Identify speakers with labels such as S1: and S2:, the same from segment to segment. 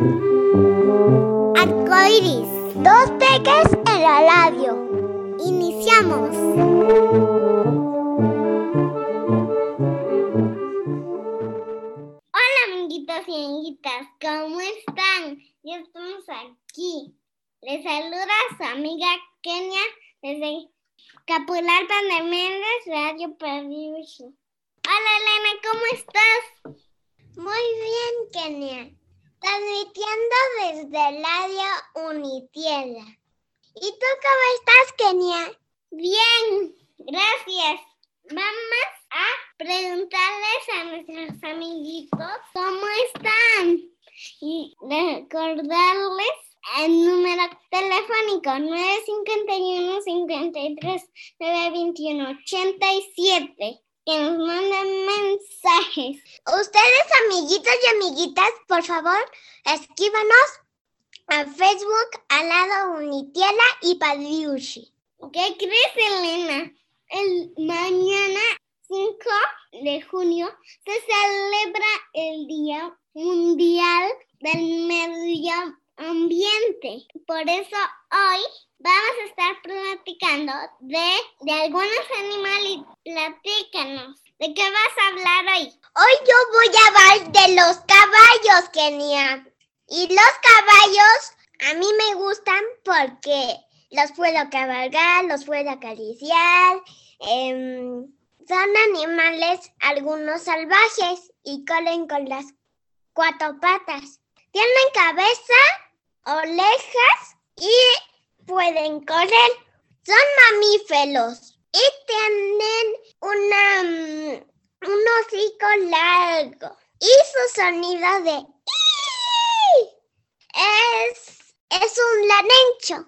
S1: Arcoiris, dos peques en la radio. Iniciamos. Hola amiguitos y amiguitas, ¿cómo están? Ya estamos aquí. Les saluda su amiga Kenia desde Capulalpan de Méndez, Radio Padiushi. Hola Elena, ¿cómo estás? Muy bien, Kenia. Transmitiendo desde Radio Unitierra. ¿Y tú cómo estás, Kenia? Bien, gracias. Vamos a preguntarles a nuestros amiguitos cómo están y recordarles el número telefónico 951-53-921-87. Que nos manden mensajes. Ustedes, amiguitos y amiguitas, por favor, escríbanos a Facebook al lado Unitierra y Padiushi. ¿Qué crees, Elena? Mañana 5 de junio se celebra el Día Mundial del Medio Ambiente. Por eso hoy vamos a estar platicando de algunos animales. Platícanos, ¿de qué vas a hablar hoy? Hoy yo voy a hablar de los caballos, Kenia. Y los caballos a mí me gustan porque los puedo cabalgar, los puedo acariciar. Son animales, algunos salvajes, y corren con las 4 patas. Tienen cabeza, orejas y pueden correr. Son mamíferos y tienen un hocico largo. Y su sonido de es un larencho.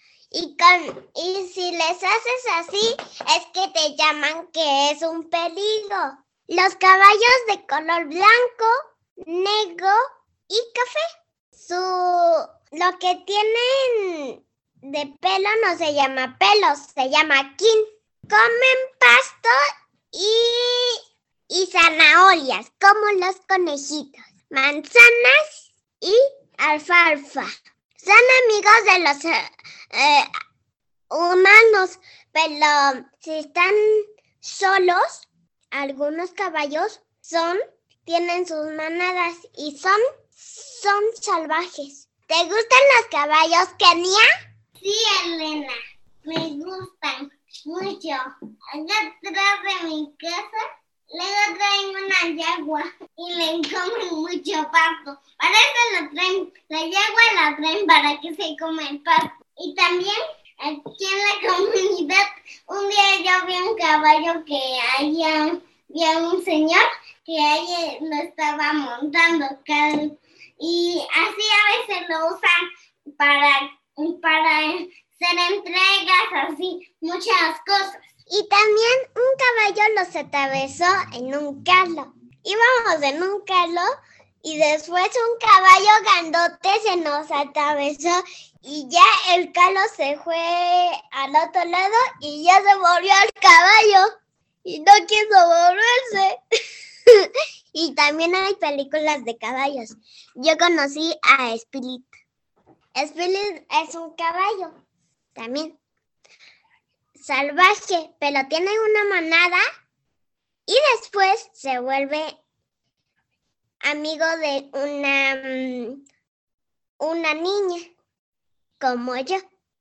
S1: Y si les haces así, es que te llaman que es un peligro. Los caballos de color blanco, negro y café. Lo que tienen de pelo no se llama pelo, se llama kin. Comen pasto y zanahorias, como los conejitos, manzanas y alfalfa. Son amigos de los humanos, pero si están solos, algunos caballos tienen sus manadas y son salvajes. ¿Te gustan los caballos, Kenia? Sí, Elena, me gustan mucho. Acá atrás de mi casa, luego traen una yagua y le comen mucho pasto. Para eso lo traen, la yagua la traen para que se come el pasto. Y también aquí en la comunidad, un día yo vi un caballo que había un señor que ahí lo estaba montando. Y así a veces lo usan para hacer entregas, así, muchas cosas. Y también un caballo los atravesó en un carro. Íbamos en un carro y después un caballo grandote se nos atravesó y ya el carro se fue al otro lado y ya se volvió al caballo y no quiso volverse. Y también hay películas de caballos. Yo conocí a Spirit. Spirit es un caballo también salvaje, pero tiene una manada y después se vuelve amigo de una niña como yo.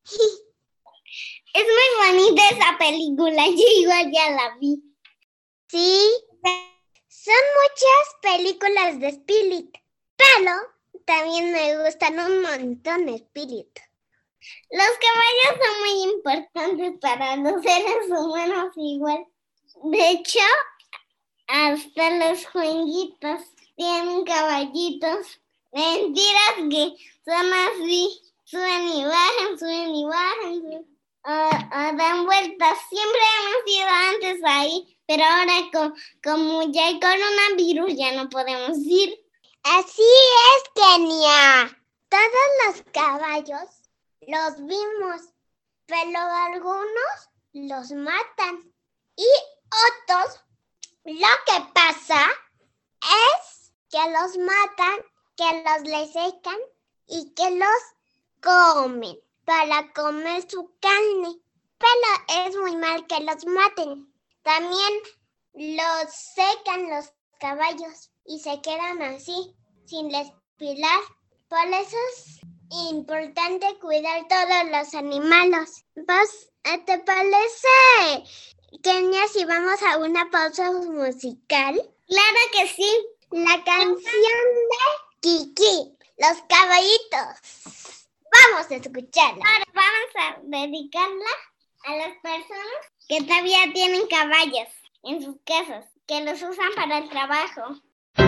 S1: Es muy bonita esa película, yo igual ya la vi. Sí, son muchas películas de Spirit, pero también me gustan un montón de Spirit. Los caballos son muy importantes para los seres humanos igual. De hecho, hasta los jueguitos tienen caballitos. Mentiras que son así. Suben y bajan. O dan vueltas. Siempre hemos ido antes ahí, pero ahora como ya hay coronavirus ya no podemos ir. Así es, Kenia. Todos los caballos los vimos, pero algunos los matan y otros lo que pasa es que los matan que los le secan y que los comen para comer su carne. Pero es muy mal que los maten. También los secan los caballos y se quedan así, sin respirar. Por eso es importante cuidar todos los animales. ¿Te parece, Kenia, si vamos a una pausa musical? Claro que sí. La canción de Kiki, Los Caballitos. Vamos a escucharla. Ahora vamos a dedicarla a las personas que todavía tienen caballos en sus casas, que los usan para el trabajo.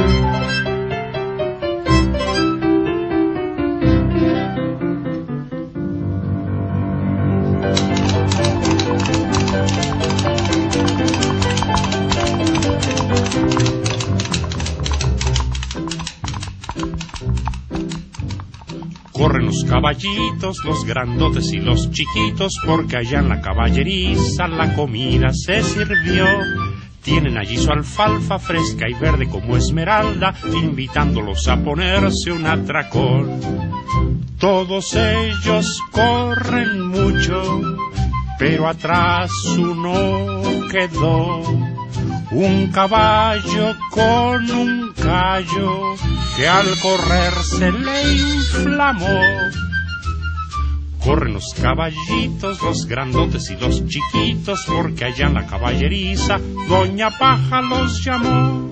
S2: Corren los caballitos, los grandotes y los chiquitos, porque allá en la caballeriza la comida se sirvió. Tienen allí su alfalfa fresca y verde como esmeralda, invitándolos a ponerse un atracón. Todos ellos corren mucho, pero atrás uno quedó. Un caballo con un callo que al correr se le inflamó. Corren los caballitos, los grandotes y los chiquitos, porque allá en la caballeriza Doña Paja los llamó.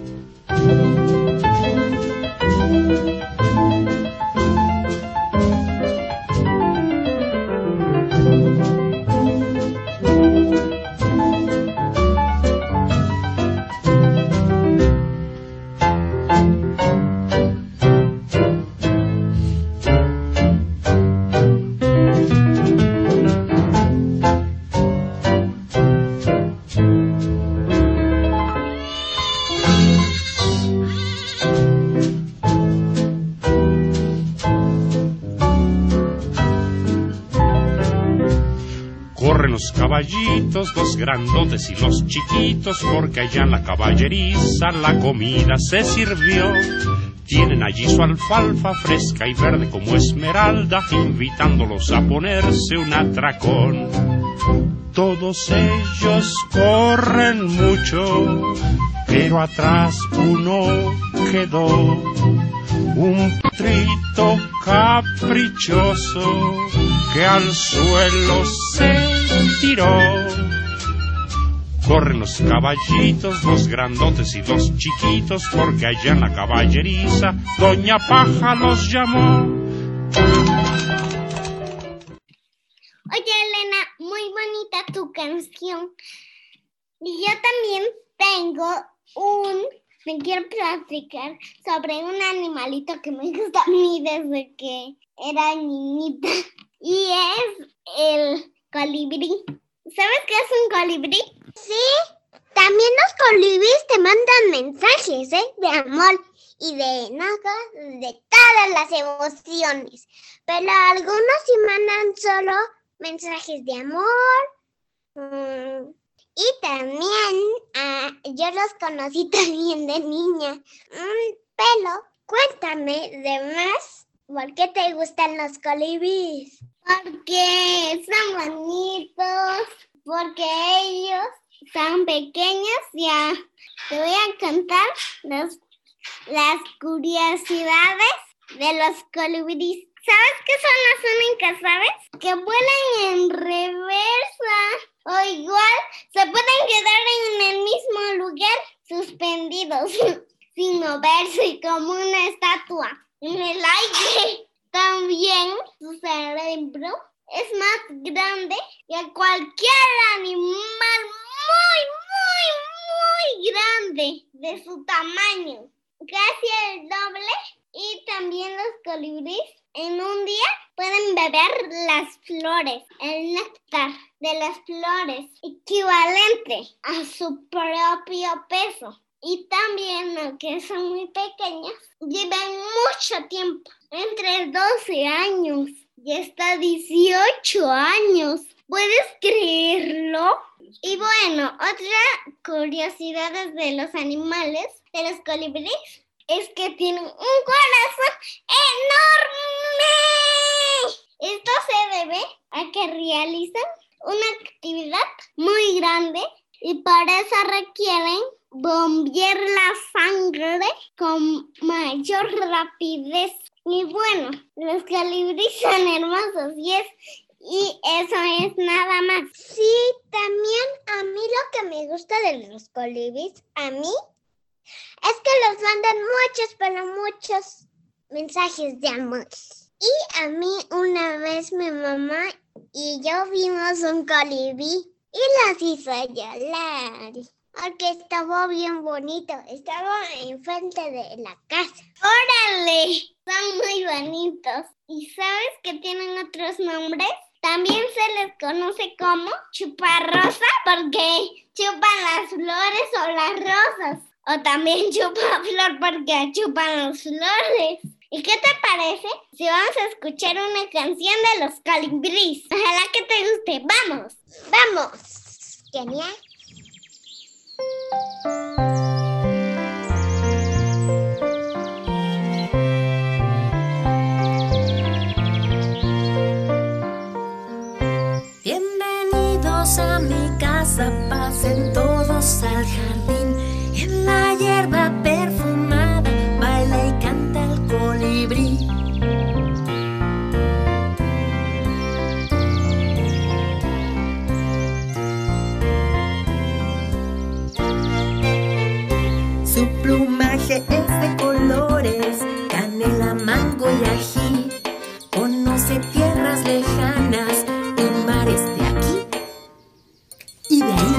S2: Los caballitos, los grandotes y los chiquitos, porque allá en la caballeriza la comida se sirvió. Tienen allí su alfalfa fresca y verde como esmeralda, invitándolos a ponerse un atracón. Todos ellos corren mucho, pero atrás uno quedó. Un potrito caprichoso que al suelo se tiró. Corren los caballitos, los grandotes y los chiquitos, porque allá en la caballeriza Doña Paja los llamó.
S1: Oye, Elena, muy bonita tu canción. Y yo también me quiero platicar sobre un animalito que me gusta a mí desde que era niñita. Y es el colibrí. ¿Sabes qué es un colibrí? Sí, también los colibríes te mandan mensajes, de amor y de todas las emociones. Pero algunos sí mandan solo mensajes de amor. Y también yo los conocí también de niña. Pero cuéntame de más, ¿por qué te gustan los colibríes? Porque son bonitos, porque ellos son pequeños. Ya te voy a contar las curiosidades de los colibríes. ¿Sabes qué son las únicas aves? Que vuelan en reversa. O igual se pueden quedar en el mismo lugar suspendidos sin moverse como una estatua en el aire. También su cerebro es más grande que cualquier animal muy grande de su tamaño. Casi el doble. Y también los colibríes en un día pueden beber las flores, el néctar de las flores, equivalente a su propio peso. Y también, aunque son muy pequeños, viven mucho tiempo, entre 12 años y hasta 18 años. ¿Puedes creerlo? Y bueno, otra curiosidad de los animales, de los colibríes, es que tienen un corazón enorme. Esto se debe a que realizan una actividad muy grande y para eso requieren bombear la sangre con mayor rapidez. Y bueno, los colibríes son hermosos y eso es nada más. Sí, también a mí lo que me gusta de los colibríes, a mí, es que los mandan muchos, pero muchos mensajes de amor. Y a mí una vez mi mamá y yo vimos un colibrí y las hizo llorar. Porque estaba bien bonito, estaba enfrente de la casa. ¡Órale! Son muy bonitos. ¿Y sabes que tienen otros nombres? También se les conoce como chuparrosa porque chupan las flores o las rosas. O también chupaflor porque chupan las flores. ¿Y qué te parece si vamos a escuchar una canción de los colibríes? Ojalá que te guste. ¡Vamos! ¡Vamos! Genial.
S3: Bienvenidos a mi casa, pasen todos al jardín. En la hierba perfumada baila y canta el colibrí. Su plumaje es de colores, canela, mango y ají. Conoce tierras lejanas y mares de aquí y de ahí.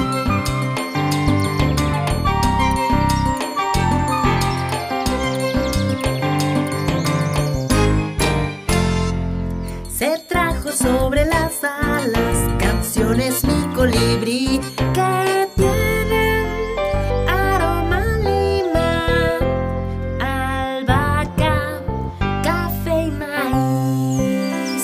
S3: Se trajo sobre las alas canciones mi colibrí que tienen aroma a lima, albahaca, café y maíz.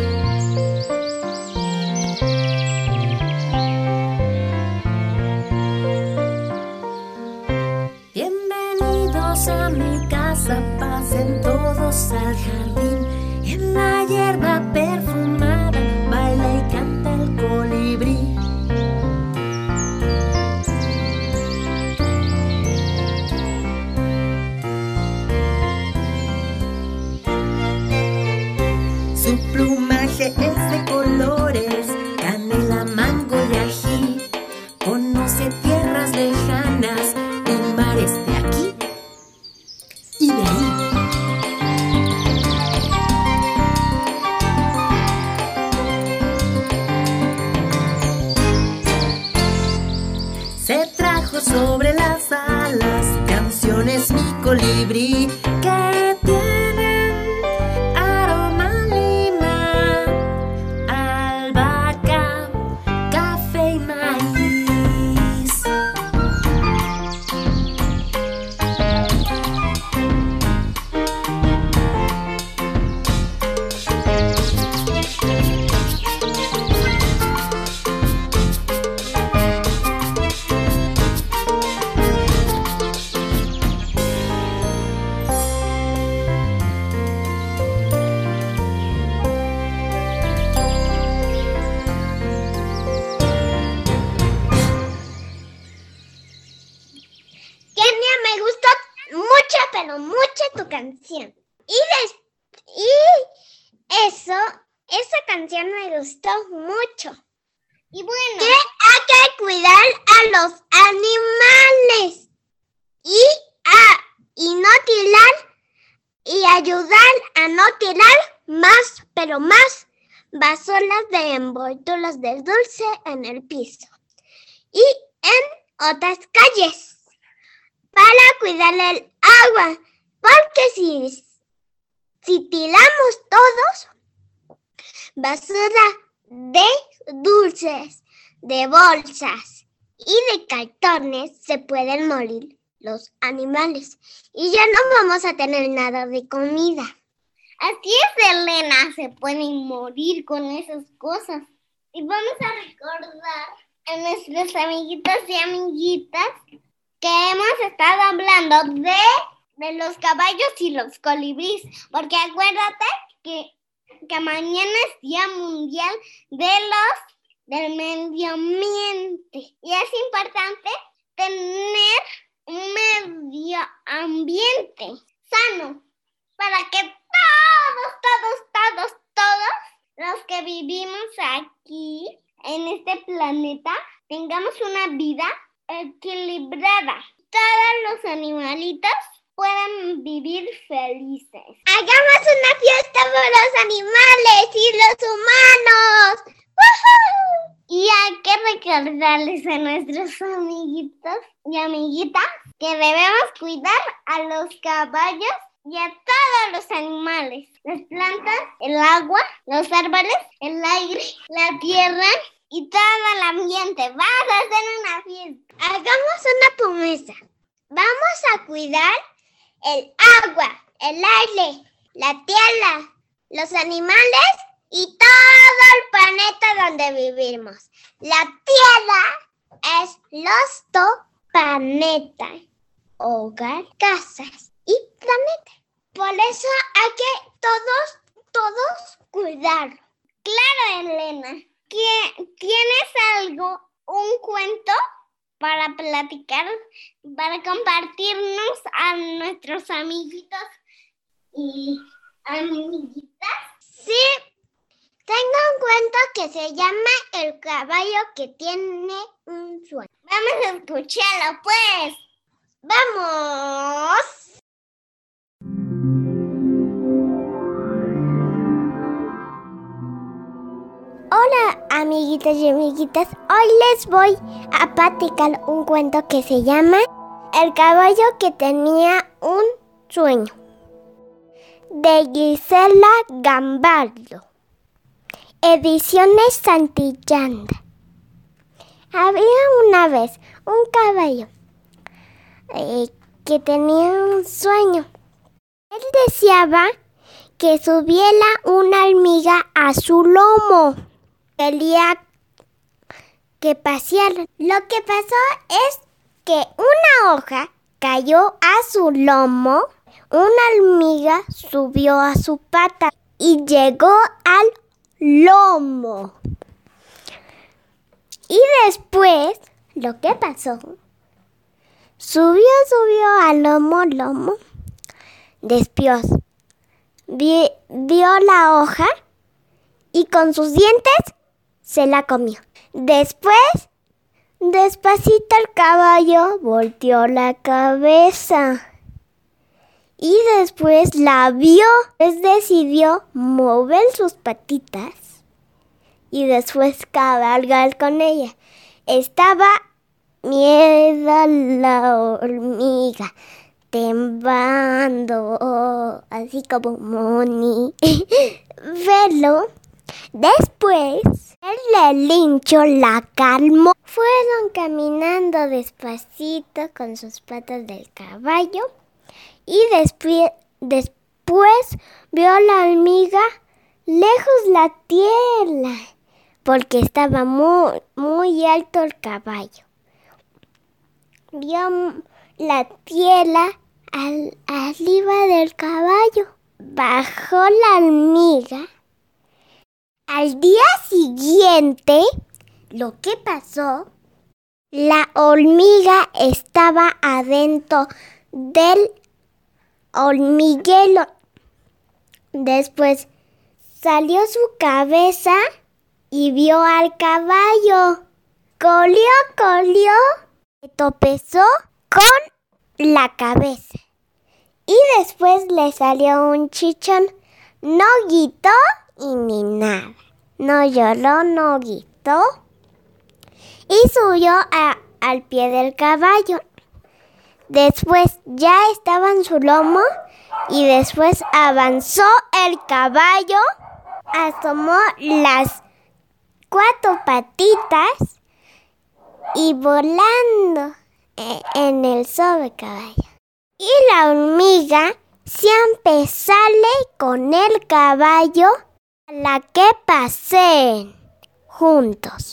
S3: Bienvenidos a mi casa, pasen todos al jardín. En la hierba perfumada baila y canta el colibrí. Su plumaje es de colores, canela, mango y ají. Conoce tierras lejanas y mares de aquí y de ahí. Se trajo sobre las alas canciones mi colibrí que tienen aroma a lima, albahaca, café y maíz.
S1: Kenia, me gustó mucho, pero mucho tu canción. Esa canción me gustó mucho. Y bueno, que hay que cuidar a los animales y no tirar y ayudar a no tirar más, pero más basuras de envolturas de dulce en el piso y en otras calles. Para cuidar el agua, porque si tiramos todos basura de dulces, de bolsas y de cartones, se pueden morir los animales y ya no vamos a tener nada de comida. Así es, Elena, se pueden morir con esas cosas. Y vamos a recordar a nuestros amiguitos y amiguitas que hemos estado hablando de los caballos y los colibríes, porque acuérdate que mañana es Día Mundial del Medio Ambiente y es importante tener un medio ambiente sano para que todos los que vivimos aquí en este planeta tengamos una vida equilibrada. Todos los animalitos puedan vivir felices. ¡Hagamos una fiesta por los animales y los humanos! ¡Woohoo! Y hay que recordarles a nuestros amiguitos y amiguitas que debemos cuidar a los caballos y a todos los animales, las plantas, el agua, los árboles, el aire, la tierra y todo el ambiente. Vamos a hacer una fiesta. Hagamos una promesa. Vamos a cuidar el agua, el aire, la tierra, los animales y todo el planeta donde vivimos. La tierra es nuestro planeta, hogar, casas y planeta. Por eso hay que todos cuidarlo. Claro, Elena. ¿Tienes un cuento para platicar, para compartirnos a nuestros amiguitos y amiguitas? Sí, tengo un cuento que se llama El caballo que tiene un sueño. Vamos a escucharlo, pues. ¡Vamos! Hola, amiguitos y amiguitas. Hoy les voy a platicar un cuento que se llama El caballo que tenía un sueño, de Gisela Gambardo, Ediciones Santillana. Había una vez un caballo que tenía un sueño. Él deseaba que subiera una hormiga a su lomo. Quería que paseara. Lo que pasó es que una hoja cayó a su lomo, una hormiga subió a su pata y llegó al lomo. Y después, lo que pasó, subió al lomo. Después, vio la hoja y con sus dientes se la comió. Después, despacito el caballo volteó la cabeza y después la vio. Pues decidió mover sus patitas y después cabalgar con ella. Estaba miedo la hormiga, temblando, así como Moni. Pero después el lincho la calmó. Fueron caminando despacito con sus patas del caballo y después vio la hormiga lejos la tierra porque estaba muy alto el caballo. Vio la tierra arriba del caballo. Bajó la hormiga. Al día siguiente, lo que pasó, la hormiga estaba adentro del hormiguero. Después salió su cabeza y vio al caballo. Corrió, tropezó con la cabeza. Y después le salió un chichón. No gritó y ni nada. No lloró, no gritó. Y subió al pie del caballo. Después ya estaba en su lomo y después avanzó el caballo, asomó las 4 patitas y volando en el sobre caballo. Y la hormiga se empezó con el caballo a la que paseen juntos.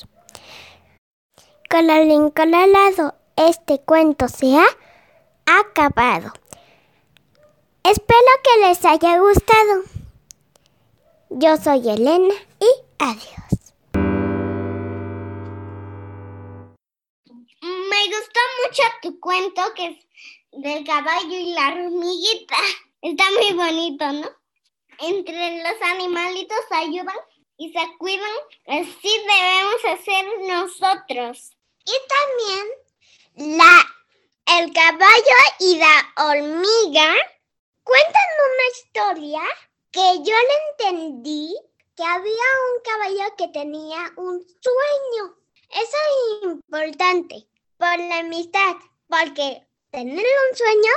S1: Colorín colorado, este cuento se ha acabado. Espero que les haya gustado. Yo soy Elena y adiós. Me gustó mucho tu cuento que es del caballo y la hormiguita. Está muy bonito, ¿no? Entre los animalitos ayudan y se cuidan. Así debemos hacer nosotros. Y también el caballo y la hormiga cuentan una historia que yo le entendí, que había un caballo que tenía un sueño. Eso es importante por la amistad, porque tener un sueño,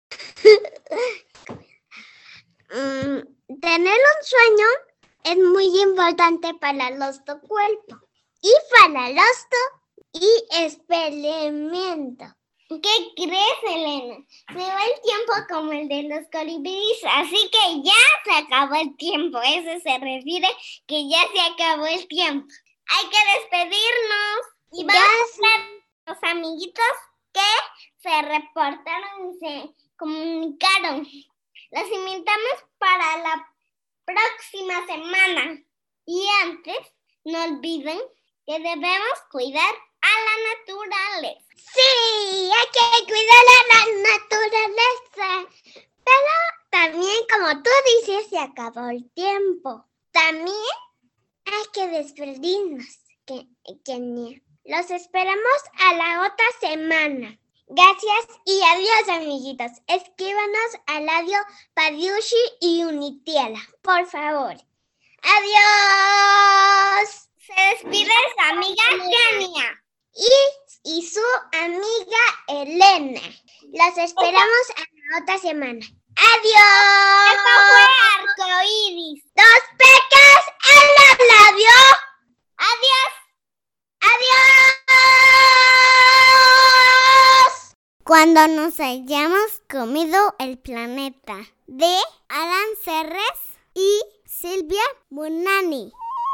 S1: es muy importante para nuestro cuerpo y para nuestro experimento. ¿Qué crees, Elena? Se va el tiempo como el de los colibríes, así que ya se acabó el tiempo. Eso se refiere que ya se acabó el tiempo. Hay que despedirnos y vamos a ver los amiguitos que se reportaron y se comunicaron. Los invitamos para la próxima semana. Y antes, no olviden que debemos cuidar a la naturaleza. Sí, hay que cuidar a la naturaleza. Pero también, como tú dices, se acabó el tiempo. También hay que despedirnos. Los esperamos a la otra semana. Gracias y adiós, amiguitos. Escríbanos a Radio Padiushi y Unitiela, por favor. ¡Adiós! Se despide su amiga Kenia y su amiga Elena. Los esperamos a la otra semana. ¡Adiós! Esto fue Arcoíris. ¡Dos pecas en los labios! ¡Adiós! ¡Adiós! Cuando nos hayamos comido el planeta, de Alan Serres y Silvia Bonani.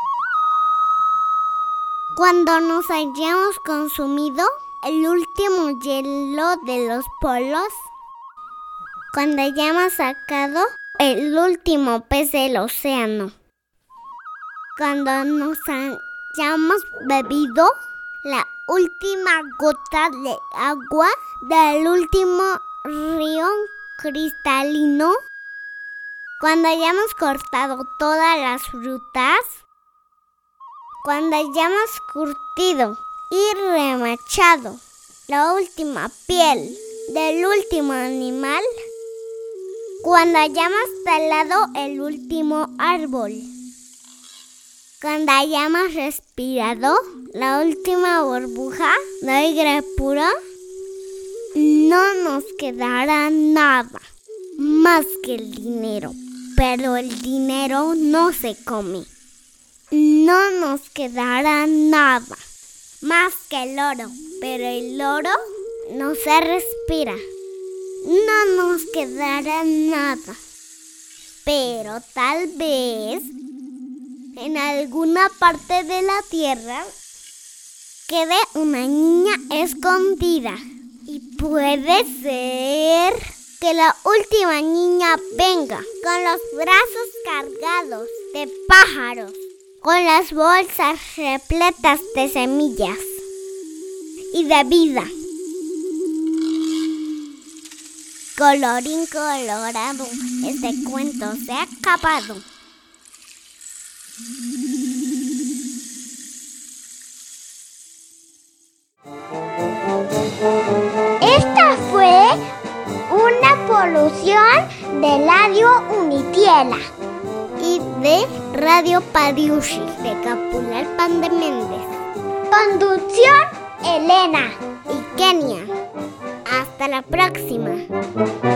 S1: Cuando nos hayamos consumido el último hielo de los polos, cuando hayamos sacado el último pez del océano, cuando nos hayamos bebido la última gota de agua del último río cristalino, cuando hayamos cortado todas las frutas, cuando hayamos curtido y remachado la última piel del último animal, cuando hayamos talado el último árbol, cuando hayamos respirado la última burbuja de aire puro, no nos quedará nada más que el dinero. Pero el dinero no se come. No nos quedará nada más que el oro. Pero el oro no se respira. No nos quedará nada. Pero tal vez en alguna parte de la tierra quede una niña escondida. Y puede ser que la última niña venga con los brazos cargados de pájaros, con las bolsas repletas de semillas y de vida. Colorín colorado, este cuento se ha acabado. Esta fue una producción de Radio Unitiela y de Radio Padiushi de Capulalpan de Méndez. Conducción Elena y Kenia. Hasta la próxima.